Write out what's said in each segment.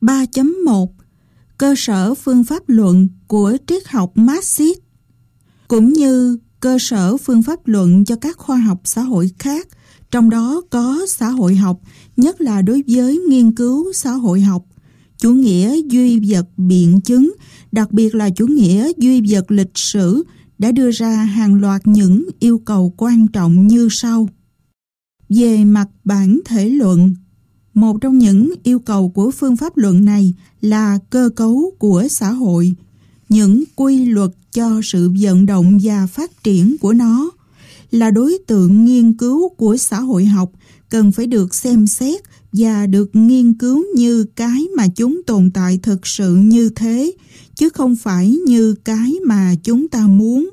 3.1 Cơ sở phương pháp luận của triết học Marxist, cũng như cơ sở phương pháp luận cho các khoa học xã hội khác, trong đó có xã hội học, nhất là đối với nghiên cứu xã hội học, chủ nghĩa duy vật biện chứng, đặc biệt là chủ nghĩa duy vật lịch sử, đã đưa ra hàng loạt những yêu cầu quan trọng như sau. Về mặt bản thể luận, một trong những yêu cầu của phương pháp luận này là cơ cấu của xã hội, những quy luật cho sự vận động và phát triển của nó, là đối tượng nghiên cứu của xã hội học cần phải được xem xét và được nghiên cứu như cái mà chúng tồn tại thực sự như thế, chứ không phải như cái mà chúng ta muốn.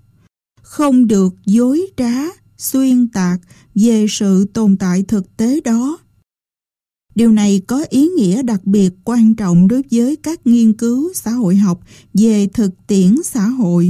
Không được dối trá, xuyên tạc về sự tồn tại thực tế đó. Điều này có ý nghĩa đặc biệt quan trọng đối với các nghiên cứu xã hội học về thực tiễn xã hội.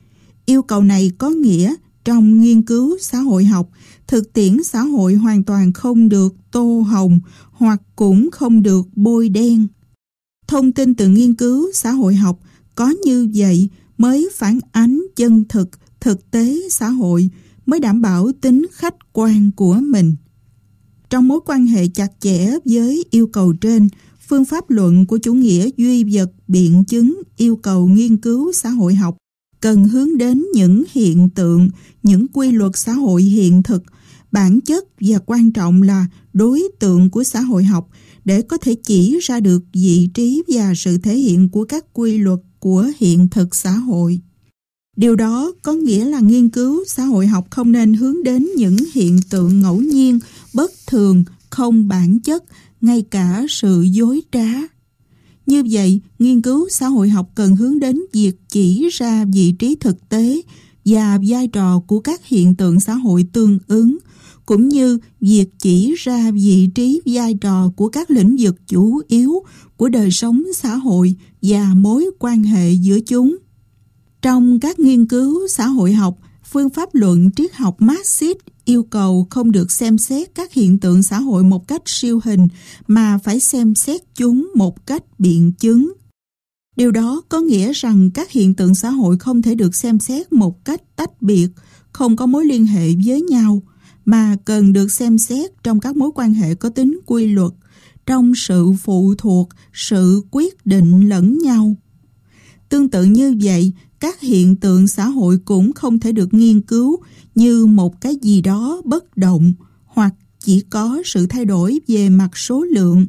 Yêu cầu này có nghĩa trong nghiên cứu xã hội học, thực tiễn xã hội hoàn toàn không được tô hồng hoặc cũng không được bôi đen. Thông tin từ nghiên cứu xã hội học có như vậy mới phản ánh chân thực, thực tế xã hội, mới đảm bảo tính khách quan của mình. Trong mối quan hệ chặt chẽ với yêu cầu trên, phương pháp luận của chủ nghĩa duy vật biện chứng yêu cầu nghiên cứu xã hội học cần hướng đến những hiện tượng, những quy luật xã hội hiện thực, bản chất và quan trọng là đối tượng của xã hội học để có thể chỉ ra được vị trí và sự thể hiện của các quy luật của hiện thực xã hội. Điều đó có nghĩa là nghiên cứu xã hội học không nên hướng đến những hiện tượng ngẫu nhiên, bất thường, không bản chất, ngay cả sự dối trá. Như vậy, nghiên cứu xã hội học cần hướng đến việc chỉ ra vị trí thực tế và vai trò của các hiện tượng xã hội tương ứng, cũng như việc chỉ ra vị trí vai trò của các lĩnh vực chủ yếu của đời sống xã hội và mối quan hệ giữa chúng. Trong các nghiên cứu xã hội học, phương pháp luận triết học Marxist yêu cầu không được xem xét các hiện tượng xã hội một cách siêu hình, mà phải xem xét chúng một cách biện chứng. Điều đó có nghĩa rằng các hiện tượng xã hội không thể được xem xét một cách tách biệt, không có mối liên hệ với nhau, mà cần được xem xét trong các mối quan hệ có tính quy luật, trong sự phụ thuộc, sự quyết định lẫn nhau. Tương tự như vậy, các hiện tượng xã hội cũng không thể được nghiên cứu như một cái gì đó bất động hoặc chỉ có sự thay đổi về mặt số lượng,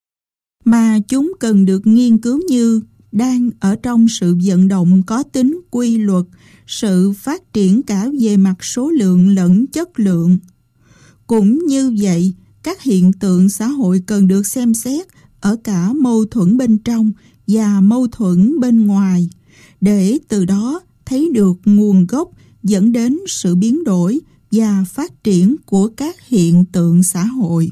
mà chúng cần được nghiên cứu như đang ở trong sự vận động có tính quy luật, sự phát triển cả về mặt số lượng lẫn chất lượng. Cũng như vậy, các hiện tượng xã hội cần được xem xét ở cả mâu thuẫn bên trong và mâu thuẫn bên ngoài, để từ đó thấy được nguồn gốc dẫn đến sự biến đổi và phát triển của các hiện tượng xã hội.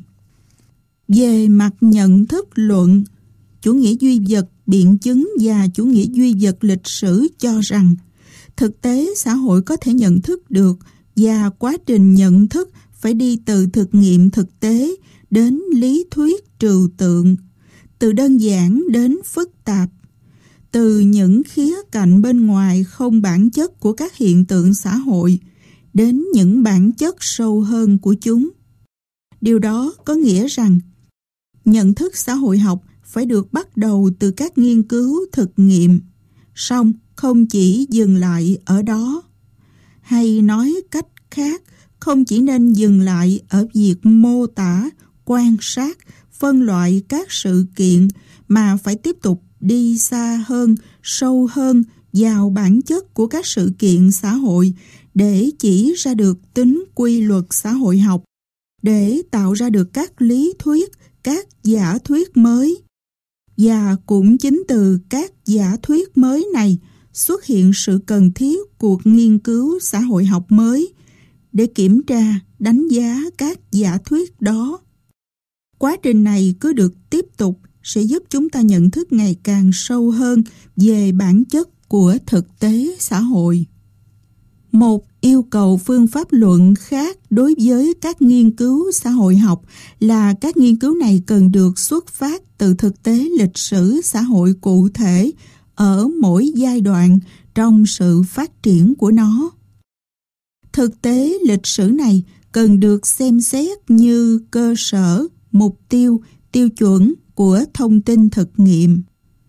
Về mặt nhận thức luận, chủ nghĩa duy vật biện chứng và chủ nghĩa duy vật lịch sử cho rằng thực tế xã hội có thể nhận thức được, và quá trình nhận thức phải đi từ thực nghiệm thực tế đến lý thuyết trừu tượng, từ đơn giản đến phức tạp, từ những khía cạnh bên ngoài không bản chất của các hiện tượng xã hội đến những bản chất sâu hơn của chúng. Điều đó có nghĩa rằng nhận thức xã hội học phải được bắt đầu từ các nghiên cứu thực nghiệm, song không chỉ dừng lại ở đó. Hay nói cách khác, không chỉ nên dừng lại ở việc mô tả, quan sát, phân loại các sự kiện, mà phải tiếp tục đi xa hơn, sâu hơn vào bản chất của các sự kiện xã hội để chỉ ra được tính quy luật xã hội học, để tạo ra được các lý thuyết, các giả thuyết mới. Và cũng chính từ các giả thuyết mới này xuất hiện sự cần thiết cuộc nghiên cứu xã hội học mới để kiểm tra, đánh giá các giả thuyết đó. Quá trình này cứ được tiếp tục sẽ giúp chúng ta nhận thức ngày càng sâu hơn về bản chất của thực tế xã hội. Một yêu cầu phương pháp luận khác đối với các nghiên cứu xã hội học là các nghiên cứu này cần được xuất phát từ thực tế lịch sử xã hội cụ thể ở mỗi giai đoạn trong sự phát triển của nó. Thực tế lịch sử này cần được xem xét như cơ sở, mục tiêu, tiêu chuẩn của thông tin thực nghiệm.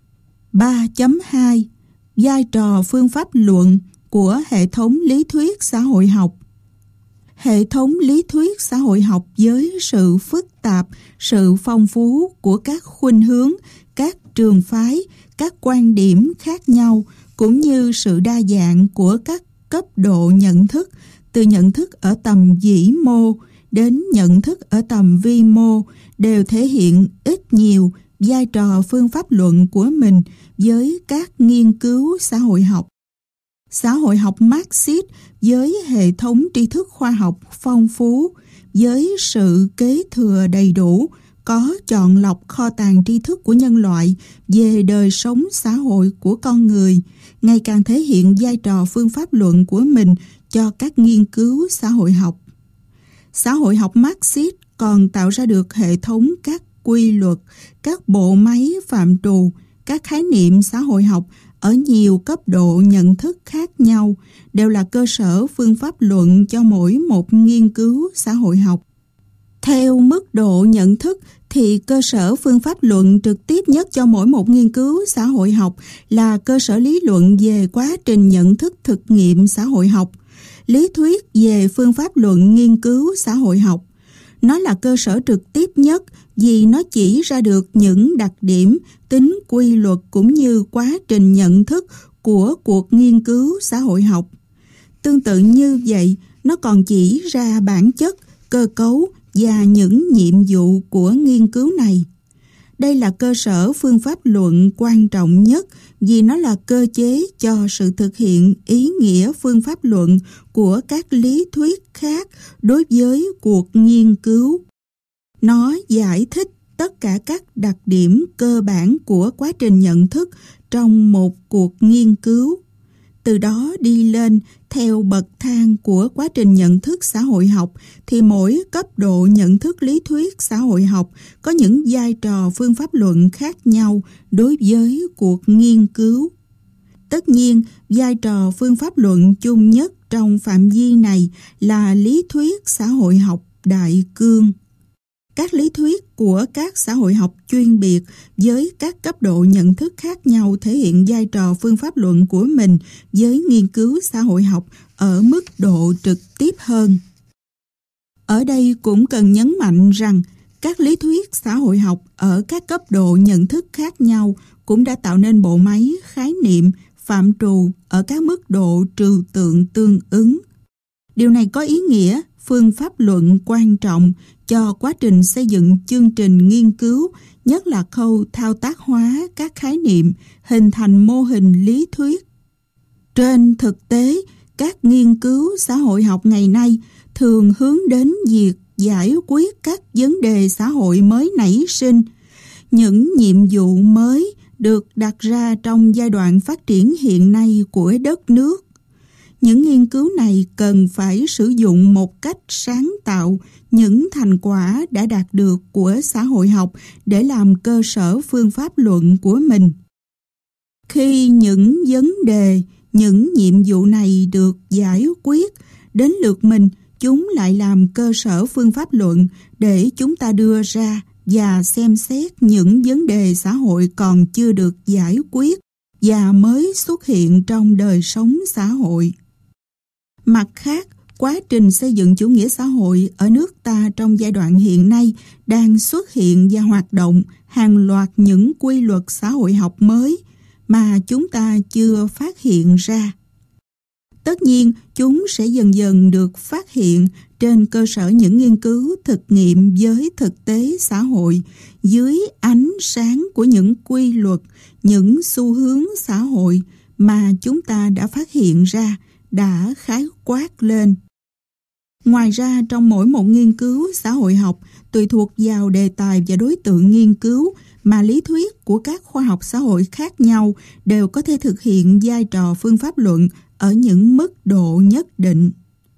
3.2 Vai trò phương pháp luận của hệ thống lý thuyết xã hội học. Hệ thống lý thuyết xã hội học với sự phức tạp, sự phong phú của các khuynh hướng, các trường phái, các quan điểm khác nhau, cũng như sự đa dạng của các cấp độ nhận thức, từ nhận thức ở tầm vĩ mô đến nhận thức ở tầm vi mô, đều thể hiện ít nhiều vai trò phương pháp luận của mình với các nghiên cứu xã hội học. Xã hội học Marxist với hệ thống tri thức khoa học phong phú, với sự kế thừa đầy đủ, có chọn lọc kho tàng tri thức của nhân loại về đời sống xã hội của con người, ngày càng thể hiện vai trò phương pháp luận của mình cho các nghiên cứu xã hội học. Xã hội học Marxist còn tạo ra được hệ thống các quy luật, các bộ máy phạm trù, các khái niệm xã hội học ở nhiều cấp độ nhận thức khác nhau, đều là cơ sở phương pháp luận cho mỗi một nghiên cứu xã hội học. Theo mức độ nhận thức thì cơ sở phương pháp luận trực tiếp nhất cho mỗi một nghiên cứu xã hội học là cơ sở lý luận về quá trình nhận thức thực nghiệm xã hội học, lý thuyết về phương pháp luận nghiên cứu xã hội học. Nó là cơ sở trực tiếp nhất vì nó chỉ ra được những đặc điểm, tính quy luật cũng như quá trình nhận thức của cuộc nghiên cứu xã hội học. Tương tự như vậy, nó còn chỉ ra bản chất, cơ cấu và những nhiệm vụ của nghiên cứu này. Đây là cơ sở phương pháp luận quan trọng nhất vì nó là cơ chế cho sự thực hiện ý nghĩa phương pháp luận của các lý thuyết khác đối với cuộc nghiên cứu. Nó giải thích tất cả các đặc điểm cơ bản của quá trình nhận thức trong một cuộc nghiên cứu. Từ đó đi lên, theo bậc thang của quá trình nhận thức xã hội học, thì mỗi cấp độ nhận thức lý thuyết xã hội học có những vai trò phương pháp luận khác nhau đối với cuộc nghiên cứu. Tất nhiên, vai trò phương pháp luận chung nhất trong phạm vi này là lý thuyết xã hội học đại cương. Các lý thuyết của các xã hội học chuyên biệt với các cấp độ nhận thức khác nhau thể hiện vai trò phương pháp luận của mình với nghiên cứu xã hội học ở mức độ trực tiếp hơn. Ở đây cũng cần nhấn mạnh rằng các lý thuyết xã hội học ở các cấp độ nhận thức khác nhau cũng đã tạo nên bộ máy, khái niệm, phạm trù ở các mức độ trừu tượng tương ứng. Điều này có ý nghĩa phương pháp luận quan trọng cho quá trình xây dựng chương trình nghiên cứu, nhất là khâu thao tác hóa các khái niệm, hình thành mô hình lý thuyết. Trên thực tế, các nghiên cứu xã hội học ngày nay thường hướng đến việc giải quyết các vấn đề xã hội mới nảy sinh. Những nhiệm vụ mới được đặt ra trong giai đoạn phát triển hiện nay của đất nước. Những nghiên cứu này cần phải sử dụng một cách sáng tạo những thành quả đã đạt được của xã hội học để làm cơ sở phương pháp luận của mình. Khi những vấn đề, những nhiệm vụ này được giải quyết, đến lượt mình, chúng lại làm cơ sở phương pháp luận để chúng ta đưa ra và xem xét những vấn đề xã hội còn chưa được giải quyết và mới xuất hiện trong đời sống xã hội. Mặt khác, quá trình xây dựng chủ nghĩa xã hội ở nước ta trong giai đoạn hiện nay đang xuất hiện và hoạt động hàng loạt những quy luật xã hội học mới mà chúng ta chưa phát hiện ra. Tất nhiên, chúng sẽ dần dần được phát hiện trên cơ sở những nghiên cứu thực nghiệm với thực tế xã hội dưới ánh sáng của những quy luật, những xu hướng xã hội mà chúng ta đã phát hiện ra, đã khái quát lên. Ngoài ra, trong mỗi một nghiên cứu xã hội học, tùy thuộc vào đề tài và đối tượng nghiên cứu mà lý thuyết của các khoa học xã hội khác nhau đều có thể thực hiện vai trò phương pháp luận ở những mức độ nhất định.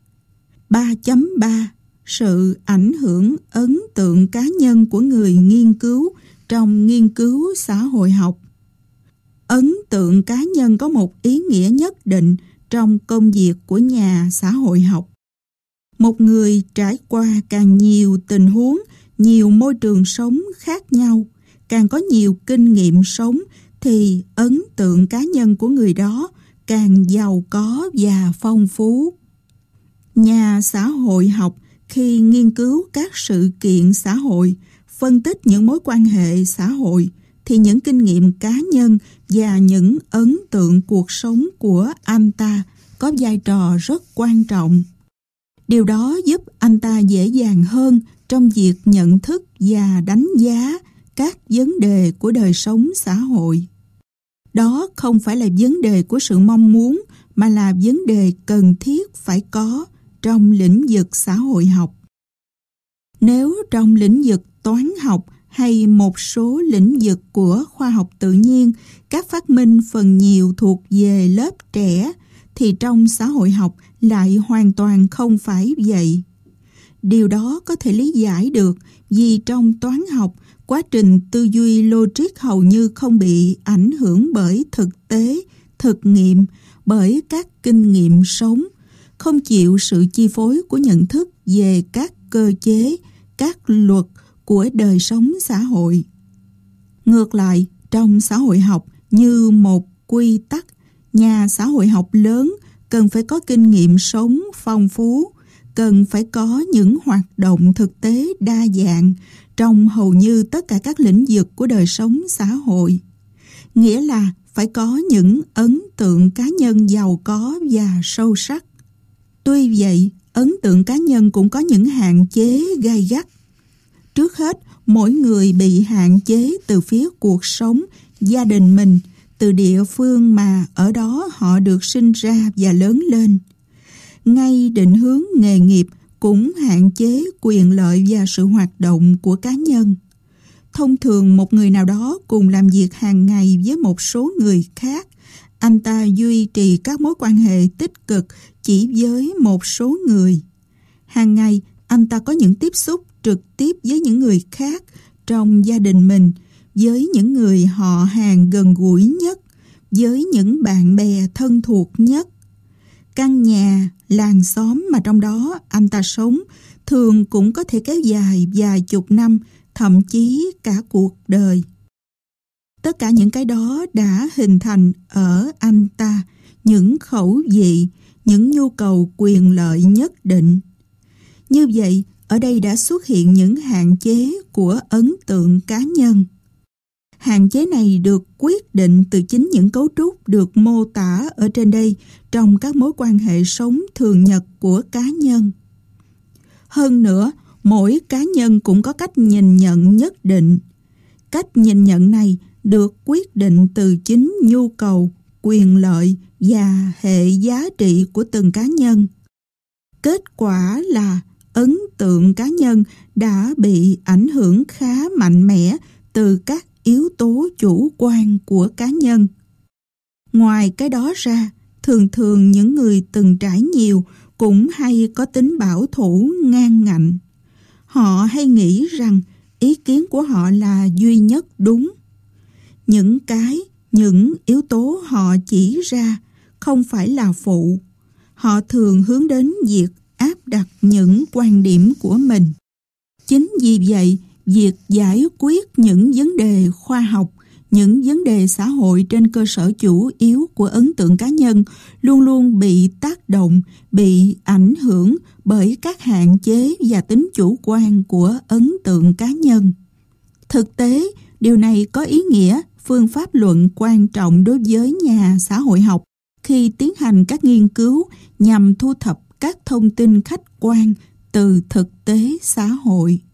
3.3 Sự ảnh hưởng ấn tượng cá nhân của người nghiên cứu trong nghiên cứu xã hội học. Ấn tượng cá nhân có một ý nghĩa nhất định trong công việc của nhà xã hội học. Một người trải qua càng nhiều tình huống, nhiều môi trường sống khác nhau, càng có nhiều kinh nghiệm sống thì ấn tượng cá nhân của người đó càng giàu có và phong phú. Nhà xã hội học khi nghiên cứu các sự kiện xã hội, phân tích những mối quan hệ xã hội, thì những kinh nghiệm cá nhân và những ấn tượng cuộc sống của anh ta có vai trò rất quan trọng. Điều đó giúp anh ta dễ dàng hơn trong việc nhận thức và đánh giá các vấn đề của đời sống xã hội. Đó không phải là vấn đề của sự mong muốn, mà là vấn đề cần thiết phải có trong lĩnh vực xã hội học. Nếu trong lĩnh vực toán học hay một số lĩnh vực của khoa học tự nhiên, các phát minh phần nhiều thuộc về lớp trẻ, thì trong xã hội học lại hoàn toàn không phải vậy. Điều đó có thể lý giải được vì trong toán học, quá trình tư duy logic hầu như không bị ảnh hưởng bởi thực tế, thực nghiệm, bởi các kinh nghiệm sống, không chịu sự chi phối của nhận thức về các cơ chế, các luật của đời sống xã hội. Ngược lại, trong xã hội học như một quy tắc, nhà xã hội học lớn cần phải có kinh nghiệm sống phong phú, cần phải có những hoạt động thực tế đa dạng trong hầu như tất cả các lĩnh vực của đời sống xã hội. Nghĩa là phải có những ấn tượng cá nhân giàu có và sâu sắc. Tuy vậy, ấn tượng cá nhân cũng có những hạn chế gay gắt. Trước hết, mỗi người bị hạn chế từ phía cuộc sống, gia đình mình, từ địa phương mà ở đó họ được sinh ra và lớn lên. Ngay định hướng nghề nghiệp cũng hạn chế quyền lợi và sự hoạt động của cá nhân. Thông thường một người nào đó cùng làm việc hàng ngày với một số người khác, anh ta duy trì các mối quan hệ tích cực chỉ với một số người. Hàng ngày, anh ta có những tiếp xúc trực tiếp với những người khác trong gia đình mình, với những người họ hàng gần gũi nhất, với những bạn bè thân thuộc nhất. Căn nhà, làng xóm mà trong đó anh ta sống thường cũng có thể kéo dài vài chục năm, thậm chí cả cuộc đời. Tất cả những cái đó đã hình thành ở anh ta những khẩu vị, những nhu cầu quyền lợi nhất định. Như vậy, ở đây đã xuất hiện những hạn chế của ấn tượng cá nhân. Hạn chế này được quyết định từ chính những cấu trúc được mô tả ở trên đây trong các mối quan hệ sống thường nhật của cá nhân. Hơn nữa, mỗi cá nhân cũng có cách nhìn nhận nhất định. Cách nhìn nhận này được quyết định từ chính nhu cầu, quyền lợi và hệ giá trị của từng cá nhân. Kết quả là ấn tượng cá nhân đã bị ảnh hưởng khá mạnh mẽ từ các yếu tố chủ quan của cá nhân. Ngoài cái đó ra, thường những người từng trải nhiều cũng hay có tính bảo thủ ngang ngạnh. Họ hay nghĩ rằng ý kiến của họ là duy nhất đúng. Những yếu tố họ chỉ ra không phải là phụ. Họ thường hướng đến việc áp đặt những quan điểm của mình. Chính vì vậy, việc giải quyết những vấn đề khoa học, những vấn đề xã hội trên cơ sở chủ yếu của ấn tượng cá nhân luôn luôn bị tác động, bị ảnh hưởng bởi các hạn chế và tính chủ quan của ấn tượng cá nhân. Thực tế, điều này có ý nghĩa phương pháp luận quan trọng đối với nhà xã hội học khi tiến hành các nghiên cứu nhằm thu thập các thông tin khách quan từ thực tế xã hội.